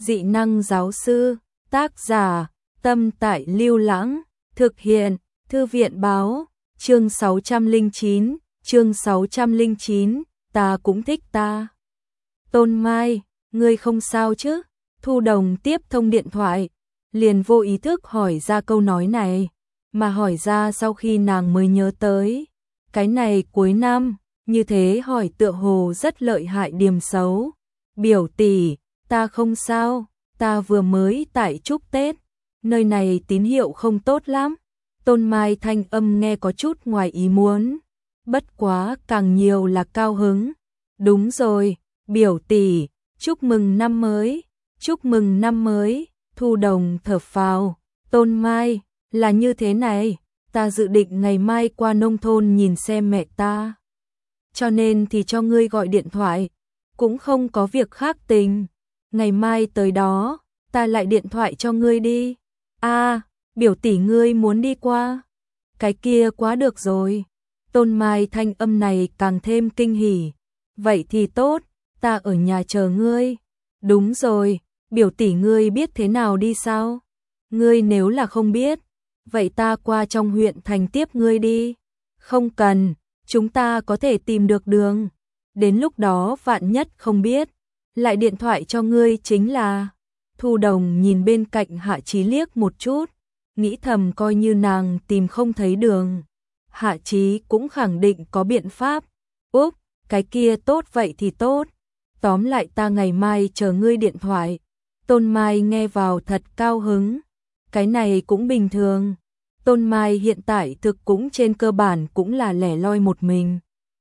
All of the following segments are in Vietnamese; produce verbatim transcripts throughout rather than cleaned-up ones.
Dị năng giáo sư, tác giả, Tâm Tại Lưu Lãng, thực hiện, Thư viện báo, chương sáu trăm lẻ chín, chương sáu trăm lẻ chín, ta cũng thích ta. Tôn Mai, ngươi không sao chứ? Thu Đồng tiếp thông điện thoại, liền vô ý thức hỏi ra câu nói này, mà hỏi ra sau khi nàng mới nhớ tới. Cái này cuối năm, như thế hỏi tựa hồ rất lợi hại điểm xấu. Biểu tỷ, ta không sao, ta vừa mới tại chúc Tết, nơi này tín hiệu không tốt lắm. Tôn Mai thanh âm nghe có chút ngoài ý muốn, bất quá càng nhiều là cao hứng. Đúng rồi, biểu tỷ, chúc mừng năm mới, chúc mừng năm mới. Thu Đồng thở phào, Tôn Mai, là như thế này, ta dự định ngày mai qua nông thôn nhìn xem mẹ ta. Cho nên thì cho ngươi gọi điện thoại, cũng không có việc khác tình. Ngày mai tới đó, ta lại điện thoại cho ngươi đi. A, à, biểu tỷ ngươi muốn đi qua. Cái kia quá được rồi. Tôn Mai thanh âm này càng thêm kinh hỉ. Vậy thì tốt, ta ở nhà chờ ngươi. Đúng rồi, biểu tỷ ngươi biết thế nào đi sao? Ngươi nếu là không biết, vậy ta qua trong huyện thành tiếp ngươi đi. Không cần, chúng ta có thể tìm được đường. Đến lúc đó vạn nhất không biết, lại điện thoại cho ngươi chính là. Thu Đồng nhìn bên cạnh Hạ Chí liếc một chút, nghĩ thầm coi như nàng tìm không thấy đường, Hạ Chí cũng khẳng định có biện pháp. Úp, cái kia tốt vậy thì tốt. Tóm lại ta ngày mai chờ ngươi điện thoại. Tôn Mai nghe vào thật cao hứng. Cái này cũng bình thường. Tôn Mai hiện tại thực cũng trên cơ bản cũng là lẻ loi một mình.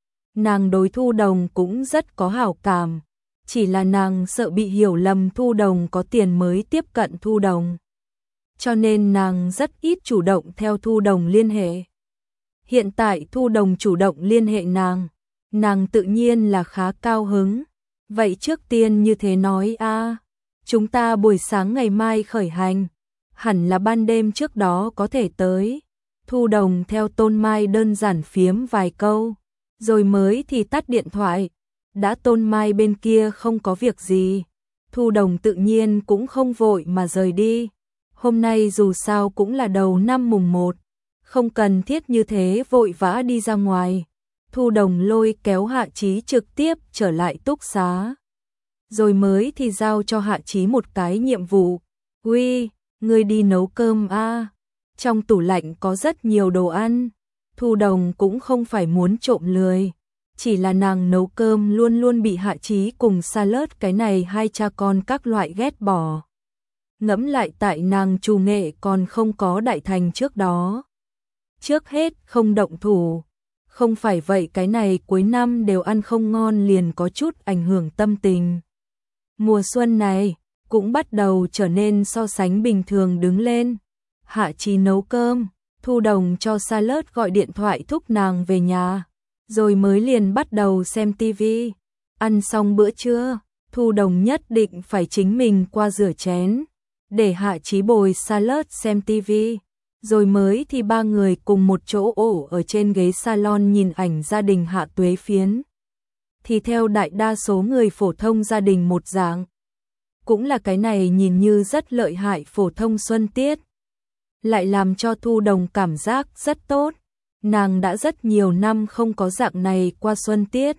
Nàng đối Thu Đồng cũng rất có hảo cảm. Chỉ là nàng sợ bị hiểu lầm Thu Đồng có tiền mới tiếp cận Thu Đồng. Cho nên nàng rất ít chủ động theo Thu Đồng liên hệ. Hiện tại Thu Đồng chủ động liên hệ nàng, nàng tự nhiên là khá cao hứng. Vậy trước tiên như thế nói a, chúng ta buổi sáng ngày mai khởi hành, hẳn là ban đêm trước đó có thể tới. Thu Đồng theo Tôn Mai đơn giản phiếm vài câu, rồi mới thì tắt điện thoại. Đã Tôn Mai bên kia không có việc gì, Thu Đồng tự nhiên cũng không vội mà rời đi. Hôm nay dù sao cũng là đầu năm mùng một, không cần thiết như thế vội vã đi ra ngoài. Thu Đồng lôi kéo Hạ Chí trực tiếp trở lại túc xá, rồi mới thì giao cho Hạ Chí một cái nhiệm vụ. Uy, ngươi đi nấu cơm a, trong tủ lạnh có rất nhiều đồ ăn. Thu Đồng cũng không phải muốn trộm lười, chỉ là nàng nấu cơm luôn luôn bị Hạ Chí cùng Salad cái này hai cha con các loại ghét bỏ. Ngẫm lại tại nàng trù nghệ còn không có đại thành trước đó, trước hết không động thủ. Không phải vậy cái này cuối năm đều ăn không ngon liền có chút ảnh hưởng tâm tình. Mùa xuân này cũng bắt đầu trở nên so sánh bình thường đứng lên. Hạ Chí nấu cơm, Thu Đồng cho Salad gọi điện thoại thúc nàng về nhà, rồi mới liền bắt đầu xem tivi. Ăn xong bữa trưa, Thu Đồng nhất định phải chính mình qua rửa chén, để Hạ Chí bồi Salad xem tivi. Rồi mới thì ba người cùng một chỗ ổ ở trên ghế salon nhìn ảnh gia đình Hạ Tuế Phiến. Thì theo đại đa số người phổ thông gia đình một dạng, cũng là cái này nhìn như rất lợi hại phổ thông xuân tiết, lại làm cho Thu Đồng cảm giác rất tốt. Nàng đã rất nhiều năm không có dạng này qua xuân tiết.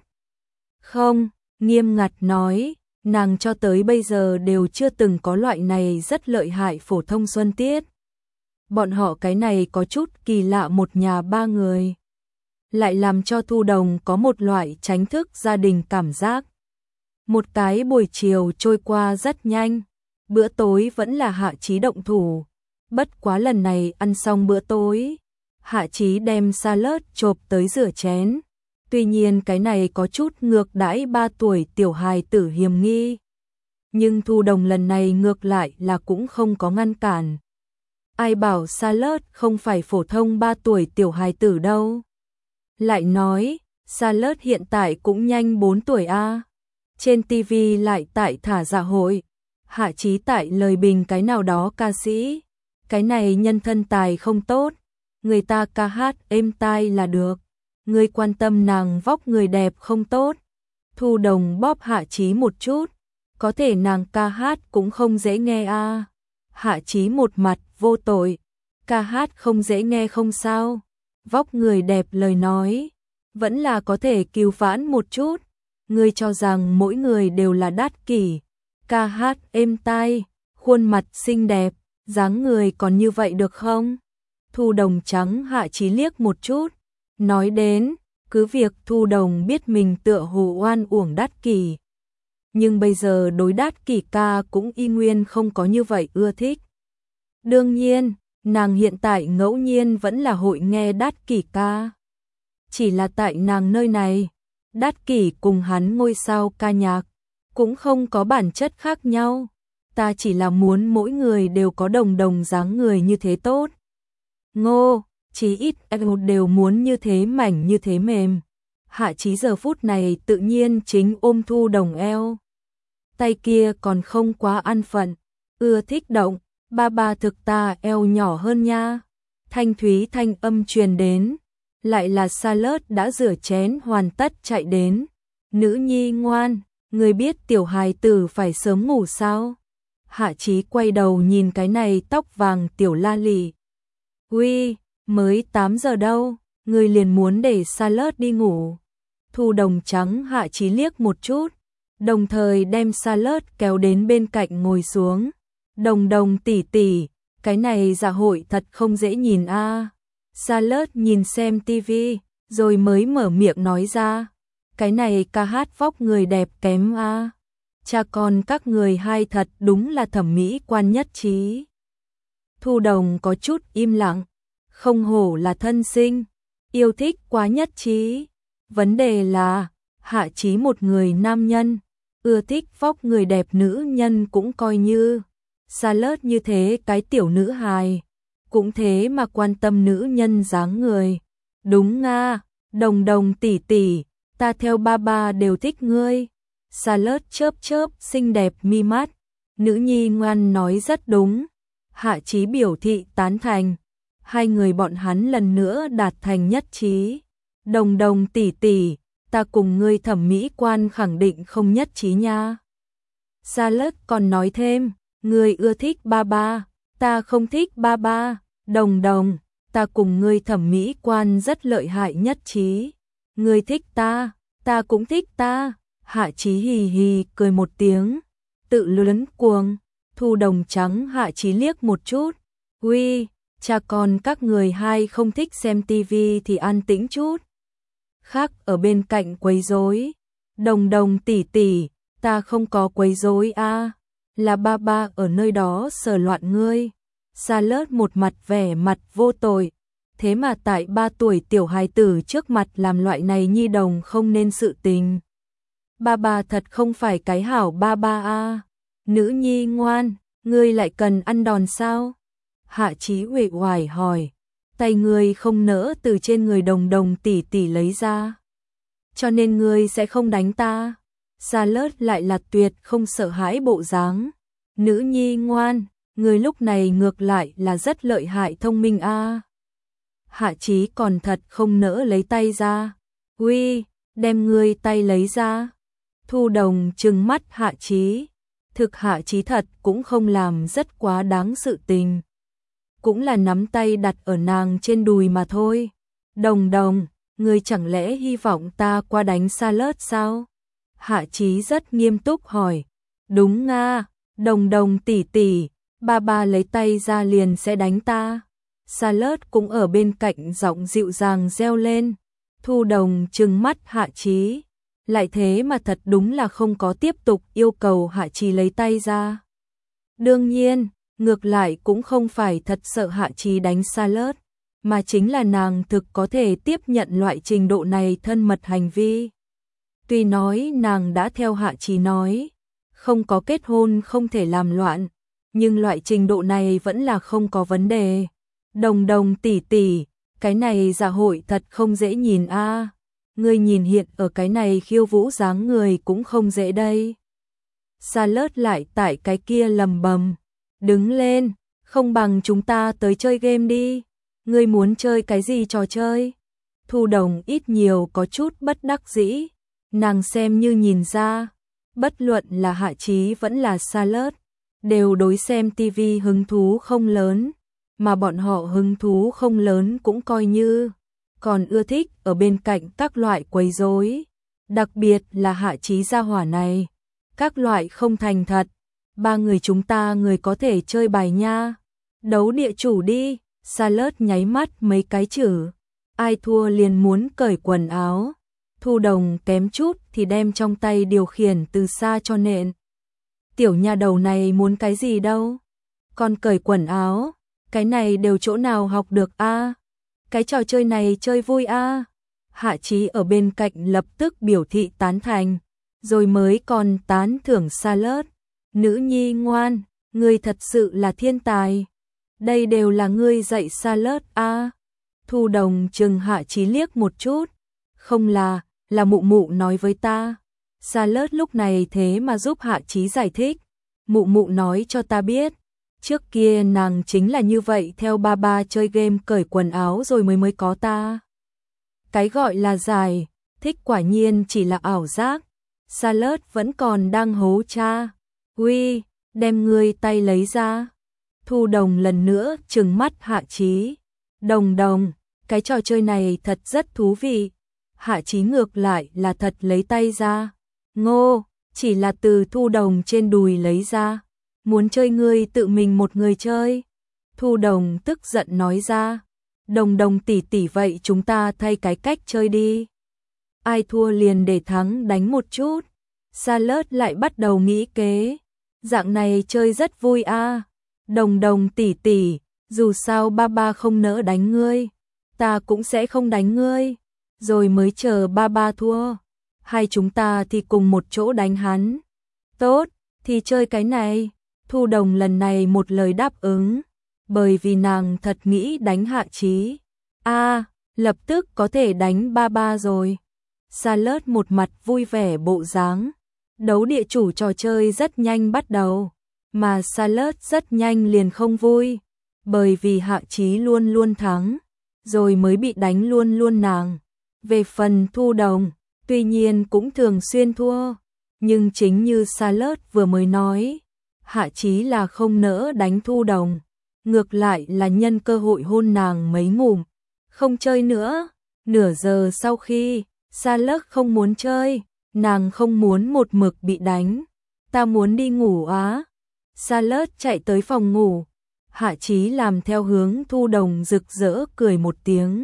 Không, nghiêm ngặt nói, nàng cho tới bây giờ đều chưa từng có loại này rất lợi hại phổ thông xuân tiết. Bọn họ cái này có chút kỳ lạ, một nhà ba người, lại làm cho Thu Đồng có một loại tránh thức gia đình cảm giác. Một cái buổi chiều trôi qua rất nhanh, bữa tối vẫn là Hạ Chí động thủ. Bất quá lần này ăn xong bữa tối, Hạ Chí đem Salad chộp tới rửa chén. Tuy nhiên cái này có chút ngược đãi ba tuổi tiểu hài tử hiềm nghi. Nhưng Thu Đồng lần này ngược lại là cũng không có ngăn cản. Ai bảo Salad không phải phổ thông ba tuổi tiểu hài tử đâu. Lại nói, Salad hiện tại cũng nhanh bốn tuổi a. Trên tivi lại tại thả dạ hội. Hạ Chí tại lời bình cái nào đó ca sĩ. Cái này nhân thân tài không tốt, người ta ca hát êm tai là được. Người quan tâm nàng vóc người đẹp không tốt. Thu Đồng bóp Hạ Chí một chút. có thể nàng ca hát cũng không dễ nghe a. À. Hạ Chí một mặt vô tội, ca hát không dễ nghe không sao, vóc người đẹp lời nói, vẫn là có thể cứu vãn một chút, ngươi cho rằng mỗi người đều là đát kỷ, ca hát êm tai, khuôn mặt xinh đẹp, dáng người còn như vậy được không? Thu Đồng trắng Hạ Chí liếc một chút, nói đến, cứ việc Thu Đồng biết mình tựa hồ oan uổng đát kỷ. Nhưng bây giờ đối đát kỷ ca cũng y nguyên không có như vậy ưa thích. Đương nhiên, nàng hiện tại ngẫu nhiên vẫn là hội nghe đát kỷ ca. Chỉ là tại nàng nơi này, đát kỷ cùng hắn ngôi sao ca nhạc, cũng không có bản chất khác nhau. Ta chỉ là muốn mỗi người đều có đồng đồng dáng người như thế tốt. Ngô, chí ít em đều muốn như thế mảnh như thế mềm. Hạ Chí giờ phút này tự nhiên chính ôm Thu Đồng eo. Tay kia còn không quá an phận, ưa thích động, ba ba thực ta eo nhỏ hơn nha. Thanh thúy thanh âm truyền đến, lại là Charlotte đã rửa chén hoàn tất chạy đến. Nữ nhi ngoan, người biết tiểu hài tử phải sớm ngủ sao? Hạ Chí quay đầu nhìn cái này tóc vàng tiểu la lì. Uy, mới tám giờ đâu, người liền muốn để Charlotte đi ngủ. Thu Đồng trắng Hạ Chí liếc một chút, đồng thời đem Charlotte kéo đến bên cạnh ngồi xuống. Đồng Đồng tỷ tỷ, cái này dạ hội thật không dễ nhìn a. À. Charlotte nhìn xem tivi, rồi mới mở miệng nói ra, cái này ca hát vóc người đẹp kém a. À. Cha con các người hai thật đúng là thẩm mỹ quan nhất trí. Thu Đồng có chút im lặng, không hổ là thân sinh, yêu thích quá nhất trí. Vấn đề là, Hạ Chí một người nam nhân, ưa thích vóc người đẹp nữ nhân cũng coi như. Charlotte như thế cái tiểu nữ hài, cũng thế mà quan tâm nữ nhân dáng người. Đúng nga, Đồng Đồng tỷ tỷ, ta theo ba ba đều thích ngươi. Charlotte chớp chớp xinh đẹp mi mắt, nữ nhi ngoan nói rất đúng. Hạ Chí biểu thị tán thành, hai người bọn hắn lần nữa đạt thành nhất trí. Đồng Đồng tỷ tỷ, ta cùng ngươi thẩm mỹ quan khẳng định không nhất trí nha. Charlotte còn nói thêm, ngươi ưa thích ba ba, ta không thích ba ba. Đồng Đồng, ta cùng ngươi thẩm mỹ quan rất lợi hại nhất trí. Ngươi thích ta, ta cũng thích ta. Hạ Chí hì hì cười một tiếng, tự luấn cuồng. Thu Đồng trắng Hạ Chí liếc một chút, uy, cha con các người hai không thích xem tivi thì an tĩnh chút. Khác ở bên cạnh quấy rối. Đồng Đồng tỷ tỷ, ta không có quấy rối a, à. Là ba ba ở nơi đó sờ loạn ngươi. Charlotte một mặt vẻ mặt vô tội, thế mà tại ba tuổi tiểu hài tử trước mặt làm loại này nhi đồng không nên sự tình. Ba ba thật không phải cái hảo ba ba a. À. Nữ nhi ngoan, ngươi lại cần ăn đòn sao? Hạ Chí uể oải hỏi, tay ngươi không nỡ từ trên người Đồng Đồng tỷ tỷ lấy ra, cho nên ngươi sẽ không đánh ta. Charlotte lại là tuyệt không sợ hãi bộ dáng. Nữ nhi ngoan, ngươi lúc này ngược lại là rất lợi hại thông minh a. À. Hạ Chí còn thật không nỡ lấy tay ra. Uy, đem ngươi tay lấy ra. Thu Đồng trừng mắt Hạ Chí. Thực Hạ Chí thật cũng không làm rất quá đáng sự tình. Cũng là nắm tay đặt ở nàng trên đùi mà thôi. Đồng Đồng, ngươi chẳng lẽ hy vọng ta qua đánh Charlotte sao? Hạ Chí rất nghiêm túc hỏi. Đúng nga, Đồng Đồng tỷ tỷ, ba ba lấy tay ra liền sẽ đánh ta. Charlotte cũng ở bên cạnh giọng dịu dàng reo lên. Thu Đồng trừng mắt Hạ Chí, lại thế mà thật đúng là không có tiếp tục yêu cầu Hạ Chí lấy tay ra. Đương nhiên, ngược lại cũng không phải thật sợ Hạ Chí đánh Charlotte, mà chính là nàng thực có thể tiếp nhận loại trình độ này thân mật hành vi. Tuy nói nàng đã theo Hạ Chí nói, không có kết hôn không thể làm loạn, nhưng loại trình độ này vẫn là không có vấn đề. Đồng Đồng tỷ tỷ, cái này dạ hội thật không dễ nhìn a. À. Ngươi nhìn hiện ở cái này khiêu vũ dáng người cũng không dễ đây. Charlotte lại tại cái kia lầm bầm, đứng lên, không bằng chúng ta tới chơi game đi. Ngươi muốn chơi cái gì trò chơi? Thu Đồng ít nhiều có chút bất đắc dĩ, nàng xem như nhìn ra, Bất luận là Hạ Chí vẫn là Charlotte, đều đối xem tivi hứng thú không lớn, mà bọn họ hứng thú không lớn cũng coi như, còn ưa thích ở bên cạnh các loại quấy rối, đặc biệt là Hạ Chí gia hỏa này, các loại không thành thật, ba người chúng ta người có thể chơi bài nha, đấu địa chủ đi, Charlotte nháy mắt mấy cái chữ, ai thua liền muốn cởi quần áo, Thu Đồng kém chút thì đem trong tay điều khiển từ xa cho nện. Tiểu nha đầu này muốn cái gì đâu, còn cởi quần áo, cái này đều chỗ nào học được a? À? Cái trò chơi này chơi vui a. À? Hạ Chí ở bên cạnh lập tức biểu thị tán thành, rồi mới còn tán thưởng Charlotte, nữ nhi ngoan, ngươi thật sự là thiên tài. Đây đều là ngươi dạy Charlotte a. À? Thu Đồng chừng Hạ Chí liếc một chút, không là, là mụ mụ nói với ta. Charlotte lúc này thế mà giúp Hạ Chí giải thích, mụ mụ nói cho ta biết, trước kia nàng chính là như vậy theo ba ba chơi game cởi quần áo rồi mới mới có ta. Cái gọi là giải, thích quả nhiên chỉ là ảo giác. Charlotte vẫn còn đang hố cha. Uy, đem ngươi tay lấy ra. Thu Đồng lần nữa trừng mắt Hạ Chí. Đồng đồng, cái trò chơi này thật rất thú vị. Hạ Chí ngược lại là thật lấy tay ra. Ngô, chỉ là từ Thu Đồng trên đùi lấy ra. Muốn chơi ngươi tự mình một người chơi. Thu Đồng tức giận nói ra. Đồng đồng tỷ tỷ vậy chúng ta thay cái cách chơi đi. Ai thua liền để thắng đánh một chút. Charlotte lại bắt đầu nghĩ kế. Dạng này chơi rất vui a. À. Đồng đồng tỷ tỷ, dù sao ba ba không nỡ đánh ngươi, ta cũng sẽ không đánh ngươi. Rồi mới chờ ba ba thua. Hai chúng ta thì cùng một chỗ đánh hắn. Tốt, thì chơi cái này. Thu Đồng lần này một lời đáp ứng. Bởi vì nàng thật nghĩ đánh Hạ Chí. A, à, lập tức có thể đánh ba ba rồi. Charlotte một mặt vui vẻ bộ dáng. Đấu địa chủ trò chơi rất nhanh bắt đầu. Mà Charlotte rất nhanh liền không vui. Bởi vì Hạ Chí luôn luôn thắng. Rồi mới bị đánh luôn luôn nàng. Về phần Thu Đồng, tuy nhiên cũng thường xuyên thua. Nhưng chính như Charlotte vừa mới nói, Hạ Chí là không nỡ đánh Thu Đồng. Ngược lại là nhân cơ hội hôn nàng mấy ngụm. Không chơi nữa. Nửa giờ sau khi Charlotte không muốn chơi, nàng không muốn một mực bị đánh. Ta muốn đi ngủ á. Charlotte chạy tới phòng ngủ. Hạ Chí làm theo hướng Thu Đồng rực rỡ cười một tiếng.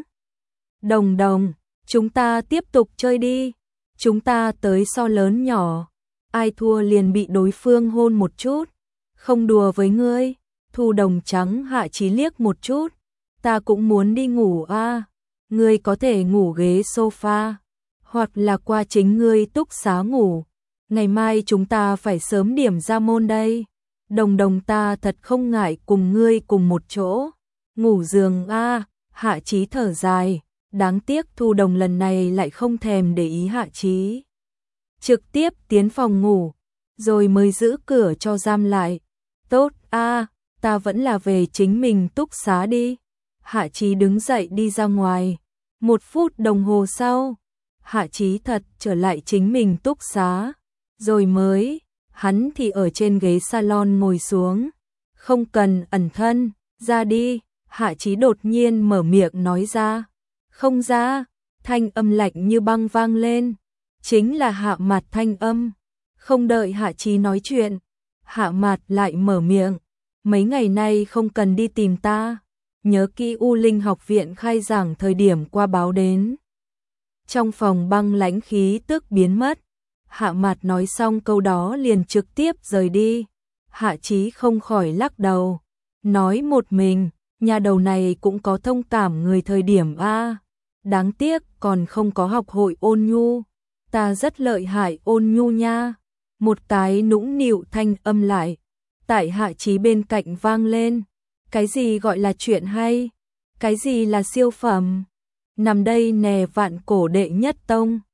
Đồng đồng, chúng ta tiếp tục chơi đi. Chúng ta tới so lớn nhỏ. Ai thua liền bị đối phương hôn một chút. Không đùa với ngươi. Thu Đồng trắng Hạ Chí liếc một chút. Ta cũng muốn đi ngủ a. À. Ngươi có thể ngủ ghế sofa. Hoặc là qua chính ngươi túc xá ngủ. Ngày mai chúng ta phải sớm điểm ra môn đây. Đồng đồng ta thật không ngại cùng ngươi cùng một chỗ. Ngủ giường a. À. Hạ Chí thở dài. Đáng tiếc Thu Đồng lần này lại không thèm để ý Hạ Chí. Trực tiếp tiến phòng ngủ. Rồi mới giữ cửa cho giam lại. Tốt a. À. Ta vẫn là về chính mình túc xá đi. Hạ Chí đứng dậy đi ra ngoài. Một phút đồng hồ sau, Hạ Chí thật trở lại chính mình túc xá. Rồi mới, hắn thì ở trên ghế salon ngồi xuống. Không cần ẩn thân, ra đi. Hạ Chí đột nhiên mở miệng nói ra. Không ra, thanh âm lạnh như băng vang lên. Chính là Hạ Mạt thanh âm. Không đợi Hạ Chí nói chuyện, Hạ Mạt lại mở miệng. Mấy ngày nay không cần đi tìm ta. Nhớ kỹ U Linh học viện khai giảng thời điểm qua báo đến. Trong phòng băng lãnh khí tức biến mất. Hạ Mạt nói xong câu đó liền trực tiếp rời đi. Hạ Chí không khỏi lắc đầu. Nói một mình, nhà đầu này cũng có thông cảm người thời điểm a. Đáng tiếc còn không có học hội ôn nhu. Ta rất lợi hại ôn nhu nha. Một cái nũng nịu thanh âm lại. Tại Hạ Chí bên cạnh vang lên. Cái gì gọi là chuyện hay? Cái gì là siêu phẩm? Nằm đây nè vạn cổ đệ nhất tông.